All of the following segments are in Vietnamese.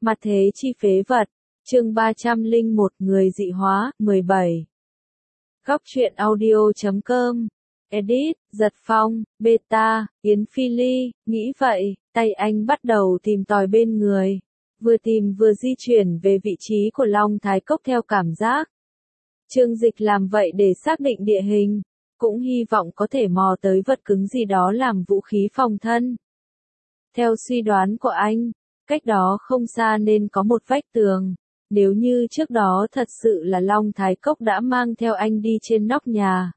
Mặt thế chi phế vật, chương 301 người dị hóa, 17. Góc truyện audio.com, edit, Giật Phong, beta, Yến Phi Ly, nghĩ vậy, tay anh bắt đầu tìm tòi bên người, vừa tìm vừa di chuyển về vị trí của Long Thái Cốc theo cảm giác. Chương Dịch làm vậy để xác định địa hình, cũng hy vọng có thể mò tới vật cứng gì đó làm vũ khí phòng thân. Theo suy đoán của anh, cách đó không xa nên có một vách tường. Nếu như trước đó thật sự là Long Thái Cốc đã mang theo anh đi trên nóc nhà.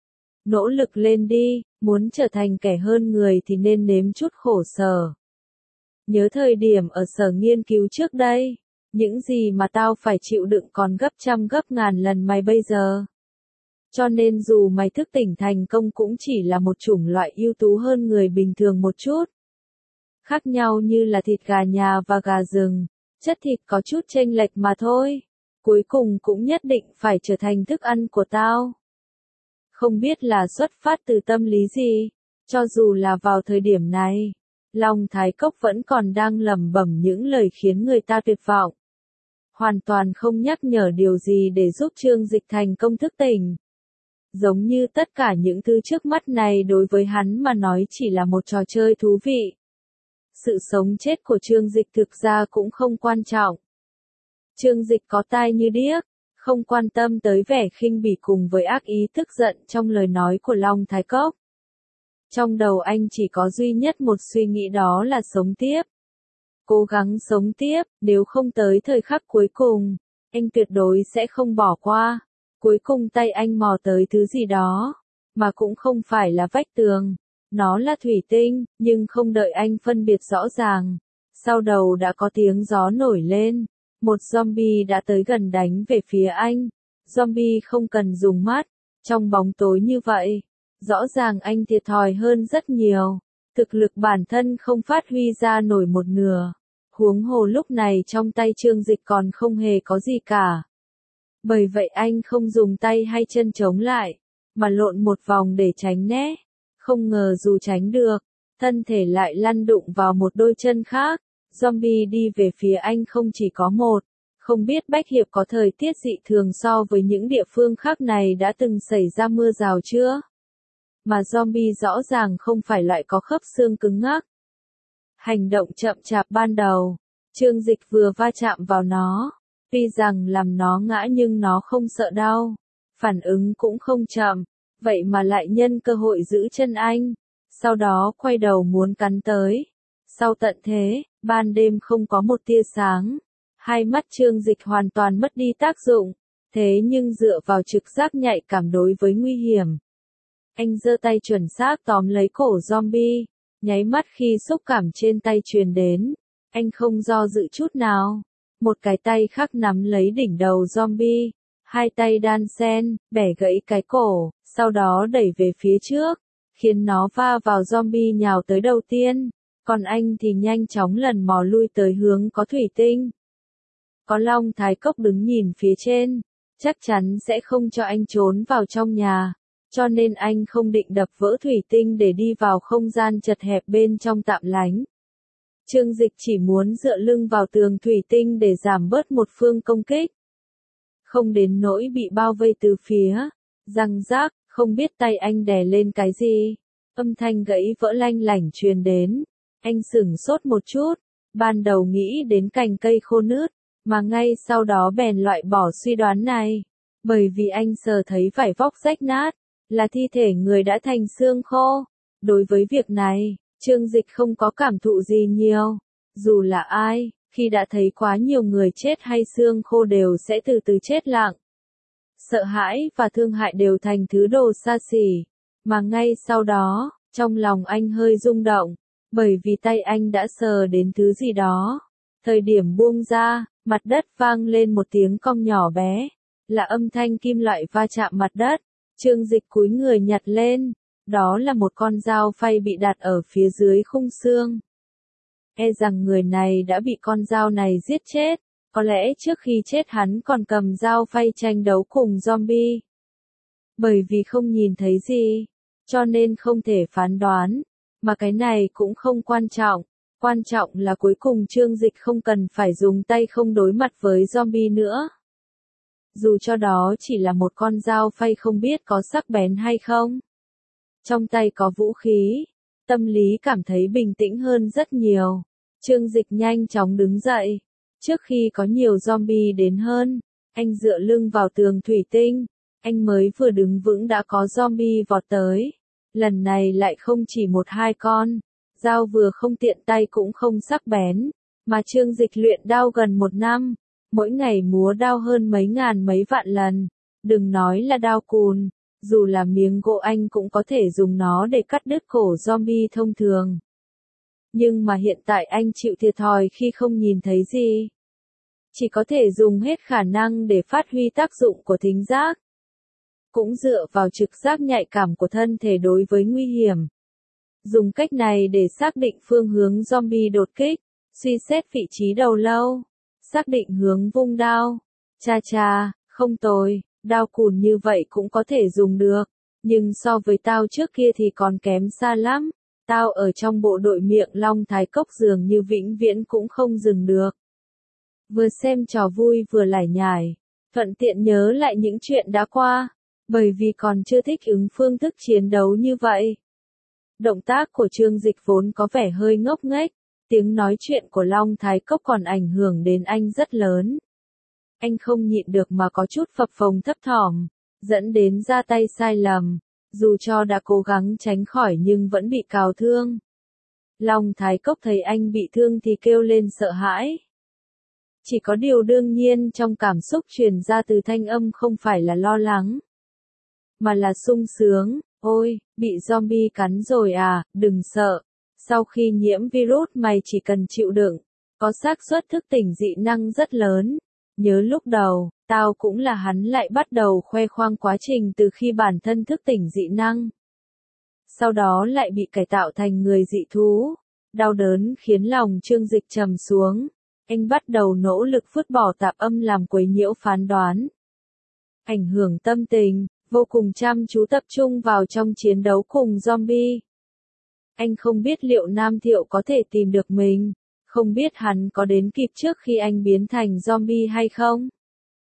Nỗ lực lên đi, muốn trở thành kẻ hơn người thì nên nếm chút khổ sở. Nhớ thời điểm ở sở nghiên cứu trước đây, những gì mà tao phải chịu đựng còn gấp trăm gấp ngàn lần mày bây giờ. Cho nên dù mày thức tỉnh thành công cũng chỉ là một chủng loại ưu tú hơn người bình thường một chút. Khác nhau như là thịt gà nhà và gà rừng, chất thịt có chút chênh lệch mà thôi. Cuối cùng cũng nhất định phải trở thành thức ăn của tao. Không biết là xuất phát từ tâm lý gì, cho dù là vào thời điểm này, Long Thái Cốc vẫn còn đang lẩm bẩm những lời khiến người ta tuyệt vọng. Hoàn toàn không nhắc nhở điều gì để giúp Chương Dịch thành công thức tỉnh. Giống như tất cả những thứ trước mắt này đối với hắn mà nói chỉ là một trò chơi thú vị. Sự sống chết của Chương Dịch thực ra cũng không quan trọng. Chương Dịch có tai như điếc, không quan tâm tới vẻ khinh bỉ cùng với ác ý tức giận trong lời nói của Long Thái Cốc. Trong đầu anh chỉ có duy nhất một suy nghĩ, đó là sống tiếp. Cố gắng sống tiếp, nếu không tới thời khắc cuối cùng, anh tuyệt đối sẽ không bỏ qua. Cuối cùng tay anh mò tới thứ gì đó, mà cũng không phải là vách tường. Nó là thủy tinh, nhưng không đợi anh phân biệt rõ ràng. Sau đầu đã có tiếng gió nổi lên. Một zombie đã tới gần đánh về phía anh. Zombie không cần dùng mắt. Trong bóng tối như vậy, rõ ràng anh thiệt thòi hơn rất nhiều. Thực lực bản thân không phát huy ra nổi một nửa. Huống hồ lúc này trong tay Chương Dịch còn không hề có gì cả. Bởi vậy anh không dùng tay hay chân chống lại, mà lộn một vòng để tránh né. Không ngờ dù tránh được, thân thể lại lăn đụng vào một đôi chân khác. Zombie đi về phía anh không chỉ có một. Không biết Bách Hiệp có thời tiết dị thường so với những địa phương khác này đã từng xảy ra mưa rào chưa? Mà zombie rõ ràng không phải loại có khớp xương cứng ngắc. Hành động chậm chạp ban đầu, Chương Dịch vừa va chạm vào nó. Tuy rằng làm nó ngã nhưng nó không sợ đau. Phản ứng cũng không chậm. Vậy mà lại nhân cơ hội giữ chân anh. Sau đó quay đầu muốn cắn tới. Sau tận thế, ban đêm không có một tia sáng. Hai mắt Chương Dịch hoàn toàn mất đi tác dụng. Thế nhưng dựa vào trực giác nhạy cảm đối với nguy hiểm. Anh giơ tay chuẩn xác tóm lấy cổ zombie. Nháy mắt khi xúc cảm trên tay truyền đến. Anh không do dự chút nào. Một cái tay khác nắm lấy đỉnh đầu zombie. Hai tay đan xen, bẻ gãy cái cổ, sau đó đẩy về phía trước, khiến nó va vào zombie nhào tới đầu tiên, còn anh thì nhanh chóng lần mò lui tới hướng có thủy tinh. Có Long Thái Cốc đứng nhìn phía trên, chắc chắn sẽ không cho anh trốn vào trong nhà, cho nên anh không định đập vỡ thủy tinh để đi vào không gian chật hẹp bên trong tạm lánh. Chương Dịch chỉ muốn dựa lưng vào tường thủy tinh để giảm bớt một phương công kích. Không đến nỗi bị bao vây từ phía. Răng rác, không biết tay anh đè lên cái gì. Âm thanh gãy vỡ lanh lảnh truyền đến. Anh sửng sốt một chút. Ban đầu nghĩ đến cành cây khô nứt. Mà ngay sau đó bèn loại bỏ suy đoán này. Bởi vì anh sờ thấy vải vóc rách nát. Là thi thể người đã thành xương khô. Đối với việc này, Chương Dịch không có cảm thụ gì nhiều. Dù là ai, khi đã thấy quá nhiều người chết hay xương khô đều sẽ từ từ chết lặng. Sợ hãi và thương hại đều thành thứ đồ xa xỉ. Mà ngay sau đó, trong lòng anh hơi rung động. Bởi vì tay anh đã sờ đến thứ gì đó. Thời điểm buông ra, mặt đất vang lên một tiếng cong nhỏ bé. Là âm thanh kim loại va chạm mặt đất. Chương Dịch cúi người nhặt lên. Đó là một con dao phay bị đặt ở phía dưới khung xương. E rằng người này đã bị con dao này giết chết. Có lẽ trước khi chết hắn còn cầm dao phay tranh đấu cùng zombie. Bởi vì không nhìn thấy gì, cho nên không thể phán đoán. Mà cái này cũng không quan trọng. Quan trọng là cuối cùng Trương Dịch không cần phải dùng tay không đối mặt với zombie nữa. Dù cho đó chỉ là một con dao phay không biết có sắc bén hay không. Trong tay có vũ khí, tâm lý cảm thấy bình tĩnh hơn rất nhiều. Trương Dịch nhanh chóng đứng dậy. Trước khi có nhiều zombie đến hơn, anh dựa lưng vào tường thủy tinh. Anh mới vừa đứng vững đã có zombie vọt tới. Lần này lại không chỉ một hai con. Dao vừa không tiện tay cũng không sắc bén. Mà Trương Dịch luyện đao gần 1 năm. Mỗi ngày múa đao hơn mấy ngàn mấy vạn lần. Đừng nói là đao cùn. Dù là miếng gỗ anh cũng có thể dùng nó để cắt đứt cổ zombie thông thường. Nhưng mà hiện tại anh chịu thiệt thòi khi không nhìn thấy gì. Chỉ có thể dùng hết khả năng để phát huy tác dụng của thính giác. Cũng dựa vào trực giác nhạy cảm của thân thể đối với nguy hiểm. Dùng cách này để xác định phương hướng zombie đột kích, suy xét vị trí đầu lâu, xác định hướng vung đao. Cha, không tồi, đao cùn như vậy cũng có thể dùng được, nhưng so với tao trước kia thì còn kém xa lắm. Tao ở trong bộ đội miệng Long Thái Cốc dường như vĩnh viễn cũng không dừng được. Vừa xem trò vui vừa lải nhải, thuận tiện nhớ lại những chuyện đã qua, bởi vì còn chưa thích ứng phương thức chiến đấu như vậy. Động tác của Trương Dịch vốn có vẻ hơi ngốc nghếch, tiếng nói chuyện của Long Thái Cốc còn ảnh hưởng đến anh rất lớn. Anh không nhịn được mà có chút phập phồng thấp thỏm, dẫn đến ra tay sai lầm, dù cho đã cố gắng tránh khỏi nhưng vẫn bị cào thương. Long Thái Cốc thấy anh bị thương thì kêu lên sợ hãi. Chỉ có điều đương nhiên trong cảm xúc truyền ra từ thanh âm không phải là lo lắng, mà là sung sướng. Ôi, bị zombie cắn rồi à, đừng sợ. Sau khi nhiễm virus mày chỉ cần chịu đựng, có xác suất thức tỉnh dị năng rất lớn. Nhớ lúc đầu, tao cũng là hắn lại bắt đầu khoe khoang quá trình từ khi bản thân thức tỉnh dị năng. Sau đó lại bị cải tạo thành người dị thú. Đau đớn khiến lòng Trương Dịch trầm xuống. Anh bắt đầu nỗ lực vứt bỏ tạp âm làm quấy nhiễu phán đoán. Ảnh hưởng tâm tình, vô cùng chăm chú tập trung vào trong chiến đấu cùng zombie. Anh không biết liệu Nam Thiệu có thể tìm được mình, không biết hắn có đến kịp trước khi anh biến thành zombie hay không.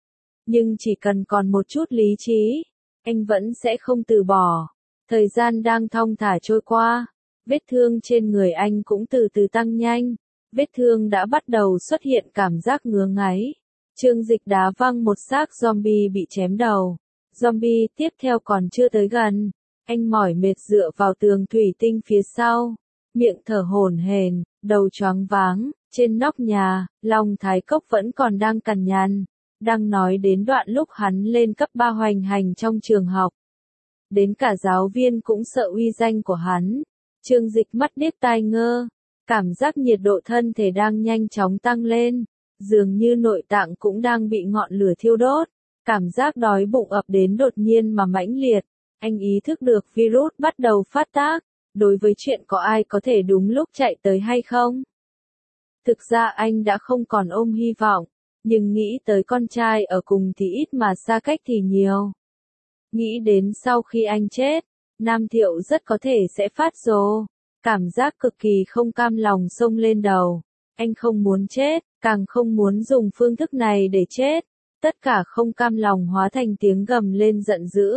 Nhưng chỉ cần còn một chút lý trí, anh vẫn sẽ không từ bỏ. Thời gian đang thong thả trôi qua, vết thương trên người anh cũng từ từ tăng nhanh, vết thương đã bắt đầu xuất hiện cảm giác ngứa ngáy. Trương Dịch đá văng một xác zombie bị chém đầu. Zombie tiếp theo còn chưa tới gần, anh mỏi mệt dựa vào tường thủy tinh phía sau, miệng thở hổn hển, đầu choáng váng. Trên nóc nhà, Long Thái Cốc vẫn còn đang cằn nhằn, đang nói đến đoạn lúc hắn lên cấp 3 hoành hành trong trường học. Đến cả giáo viên cũng sợ uy danh của hắn. Trương Dịch mắt điếc tai ngơ, cảm giác nhiệt độ thân thể đang nhanh chóng tăng lên, dường như nội tạng cũng đang bị ngọn lửa thiêu đốt. Cảm giác đói bụng ập đến đột nhiên mà mãnh liệt, anh ý thức được virus bắt đầu phát tác, đối với chuyện có ai có thể đúng lúc chạy tới hay không. Thực ra anh đã không còn ôm hy vọng, nhưng nghĩ tới con trai ở cùng thì ít mà xa cách thì nhiều. Nghĩ đến sau khi anh chết, Nam Thiệu rất có thể sẽ phát rồ, cảm giác cực kỳ không cam lòng xông lên đầu. Anh không muốn chết, càng không muốn dùng phương thức này để chết. Tất cả không cam lòng hóa thành tiếng gầm lên giận dữ.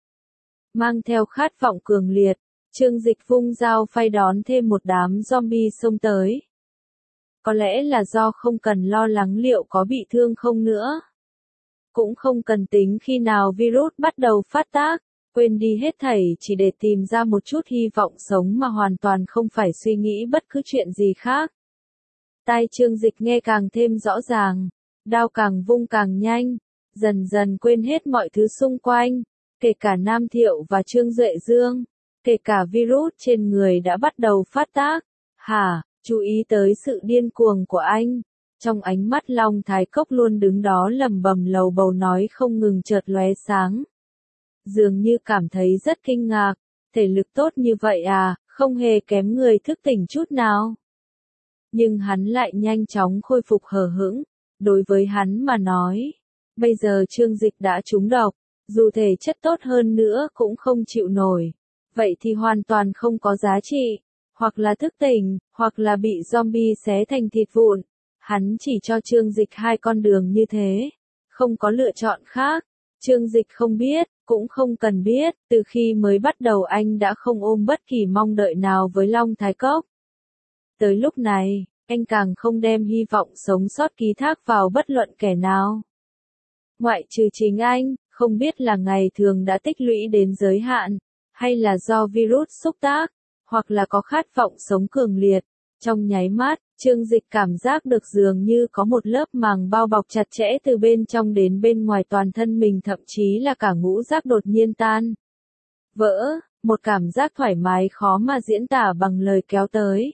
Mang theo khát vọng cường liệt, Trương Dịch vung dao phay đón thêm một đám zombie xông tới. Có lẽ là do không cần lo lắng liệu có bị thương không nữa. Cũng không cần tính khi nào virus bắt đầu phát tác, quên đi hết thảy chỉ để tìm ra một chút hy vọng sống mà hoàn toàn không phải suy nghĩ bất cứ chuyện gì khác. Tai Trương Dịch nghe càng thêm rõ ràng. Đao càng vung càng nhanh, dần dần quên hết mọi thứ xung quanh, kể cả Nam Thiệu và Trương Duệ Dương, kể cả virus trên người đã bắt đầu phát tác. Chú ý tới sự điên cuồng của anh. Trong ánh mắt Long Thái Cốc luôn đứng đó lẩm bẩm lầu bầu nói không ngừng chợt lóe sáng. Dường như cảm thấy rất kinh ngạc, thể lực tốt như vậy à, không hề kém người thức tỉnh chút nào. Nhưng hắn lại nhanh chóng khôi phục hờ hững. Đối với hắn mà nói, bây giờ Trương Dịch đã trúng độc, dù thể chất tốt hơn nữa cũng không chịu nổi, vậy thì hoàn toàn không có giá trị. hoặc là thức tỉnh, hoặc là bị zombie xé thành thịt vụn. Hắn chỉ cho Trương Dịch hai con đường như thế, không có lựa chọn khác. Trương Dịch không biết, cũng không cần biết, từ khi mới bắt đầu anh đã không ôm bất kỳ mong đợi nào với Long Thái Cốc. Tới lúc này, anh càng không đem hy vọng sống sót ký thác vào bất luận kẻ nào. Ngoại trừ chính anh, không biết là ngày thường đã tích lũy đến giới hạn, hay là do virus xúc tác, hoặc là có khát vọng sống cường liệt. Trong nháy mắt, Trương Dịch cảm giác được dường như có một lớp màng bao bọc chặt chẽ từ bên trong đến bên ngoài toàn thân mình, thậm chí là cả ngũ giác đột nhiên tan vỡ, một cảm giác thoải mái khó mà diễn tả bằng lời kéo tới.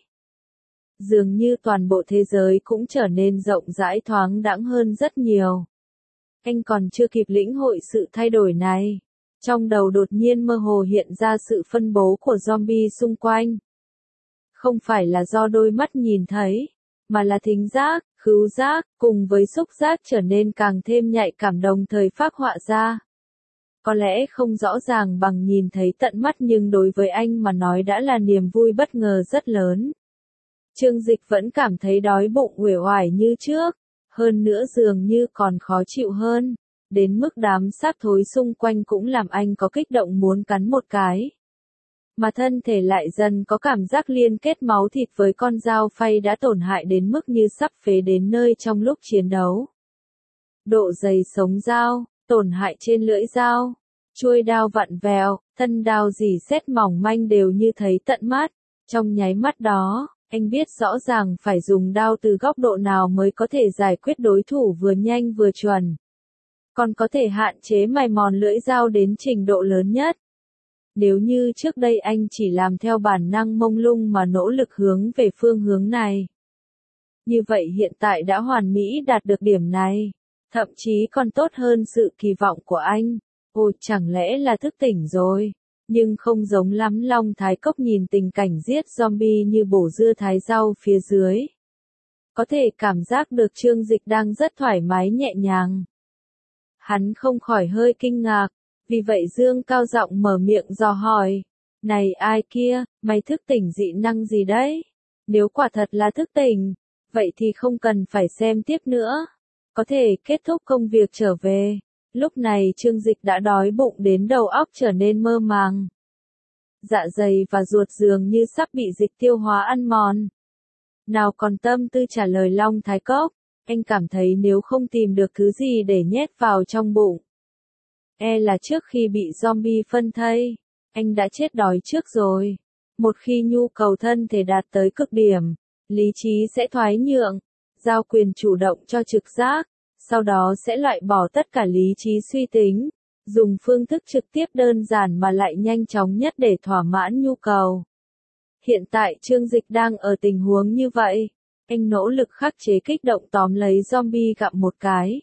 Dường như toàn bộ thế giới cũng trở nên rộng rãi thoáng đãng hơn rất nhiều. Anh còn chưa kịp lĩnh hội sự thay đổi này, trong đầu đột nhiên mơ hồ hiện ra sự phân bố của zombie xung quanh. Không phải là do đôi mắt nhìn thấy, mà là thính giác, khứu giác, cùng với xúc giác trở nên càng thêm nhạy cảm đồng thời phác họa ra. Có lẽ không rõ ràng bằng nhìn thấy tận mắt, nhưng đối với anh mà nói đã là niềm vui bất ngờ rất lớn. Trương Dịch vẫn cảm thấy đói bụng uể oải như trước, hơn nữa dường như còn khó chịu hơn, đến mức đám xác thối xung quanh cũng làm anh có kích động muốn cắn một cái. Mà thân thể lại dần có cảm giác liên kết máu thịt với con dao phay đã tổn hại đến mức như sắp phế đến nơi trong lúc chiến đấu. Độ dày sống dao, tổn hại trên lưỡi dao, chuôi đao vặn vẹo, thân đao rỉ sét mỏng manh đều như thấy tận mắt. Trong nháy mắt đó, anh biết rõ ràng phải dùng đao từ góc độ nào mới có thể giải quyết đối thủ vừa nhanh vừa chuẩn. Còn có thể hạn chế mài mòn lưỡi dao đến trình độ lớn nhất. Nếu như trước đây anh chỉ làm theo bản năng mông lung mà nỗ lực hướng về phương hướng này, như vậy hiện tại đã hoàn mỹ đạt được điểm này, thậm chí còn tốt hơn sự kỳ vọng của anh. Ôi, chẳng lẽ là thức tỉnh rồi? Nhưng không giống lắm. Long Thái Cốc nhìn tình cảnh giết zombie như bổ dưa thái rau phía dưới. Có thể cảm giác được Trương Dịch đang rất thoải mái nhẹ nhàng. Hắn không khỏi hơi kinh ngạc, vì vậy dương cao giọng mở miệng dò hỏi. Này ai kia, mày thức tỉnh dị năng gì đấy? Nếu quả thật là thức tỉnh, vậy thì không cần phải xem tiếp nữa. Có thể kết thúc công việc trở về. Lúc này Trương Dịch đã đói bụng đến đầu óc trở nên mơ màng. Dạ dày và ruột dường như sắp bị dịch tiêu hóa ăn mòn. Nào còn tâm tư trả lời Long Thái Cốc, anh cảm thấy nếu không tìm được thứ gì để nhét vào trong bụng, là trước khi bị zombie phân thây, anh đã chết đói trước rồi. Một khi nhu cầu thân thể đạt tới cực điểm, lý trí sẽ thoái nhượng, giao quyền chủ động cho trực giác, sau đó sẽ loại bỏ tất cả lý trí suy tính, dùng phương thức trực tiếp đơn giản mà lại nhanh chóng nhất để thỏa mãn nhu cầu. Hiện tại Trương Dịch đang ở tình huống như vậy, anh nỗ lực khắc chế kích động tóm lấy zombie gặm một cái.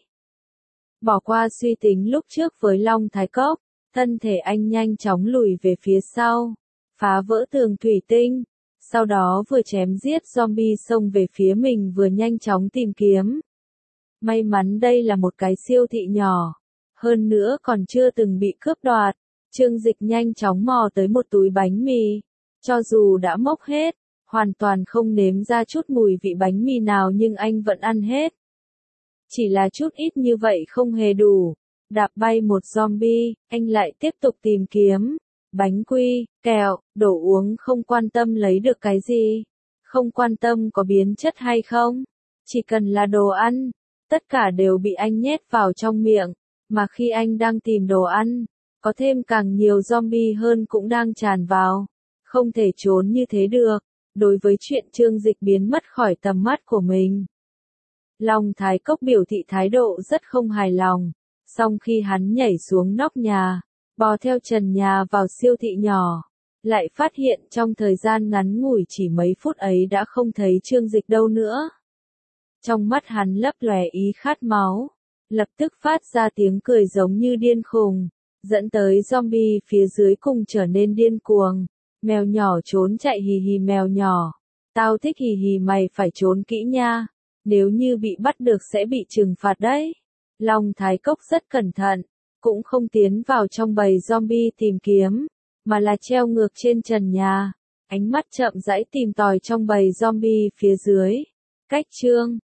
Bỏ qua suy tính lúc trước với Long Thái Cốc, thân thể anh nhanh chóng lùi về phía sau, phá vỡ tường thủy tinh, sau đó vừa chém giết zombie xông về phía mình vừa nhanh chóng tìm kiếm. May mắn đây là một cái siêu thị nhỏ, hơn nữa còn chưa từng bị cướp đoạt. Trương Dịch nhanh chóng mò tới một túi bánh mì, cho dù đã mốc hết, hoàn toàn không nếm ra chút mùi vị bánh mì nào nhưng anh vẫn ăn hết. Chỉ là chút ít như vậy không hề đủ, đạp bay một zombie, anh lại tiếp tục tìm kiếm, bánh quy, kẹo, đồ uống, không quan tâm lấy được cái gì, không quan tâm có biến chất hay không, chỉ cần là đồ ăn, tất cả đều bị anh nhét vào trong miệng, mà khi anh đang tìm đồ ăn, có thêm càng nhiều zombie hơn cũng đang tràn vào, không thể trốn như thế được. Đối với chuyện Trương Dịch biến mất khỏi tầm mắt của mình, Long Thái Cốc biểu thị thái độ rất không hài lòng. Song khi hắn nhảy xuống nóc nhà, bò theo trần nhà vào siêu thị nhỏ, lại phát hiện trong thời gian ngắn ngủi chỉ mấy phút ấy đã không thấy Trương Dịch đâu nữa. Trong mắt hắn lấp lóe ý khát máu, lập tức phát ra tiếng cười giống như điên khùng, dẫn tới zombie phía dưới cùng trở nên điên cuồng. Mèo nhỏ trốn chạy, hì hì mèo nhỏ, tao thích hì hì, mày phải trốn kỹ nha, nếu như bị bắt được sẽ bị trừng phạt đấy. Long Thái Cốc rất cẩn thận, cũng không tiến vào trong bầy zombie tìm kiếm, mà là treo ngược trên trần nhà, Ánh mắt chậm rãi tìm tòi trong bầy zombie phía dưới. Cách chương